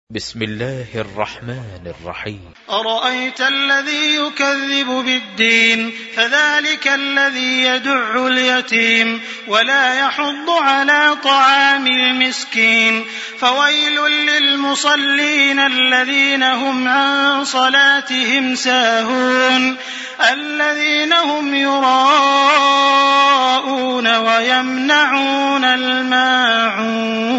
بسم الله الرحمن الرحيم. أرأيت الذي يكذب بالدين فذلك الذي يدع اليتيم ولا يحض على طعام المسكين فويل للمصلين الذين هم عن صلاتهم ساهون الذين هم يراءون ويمنعون الماعون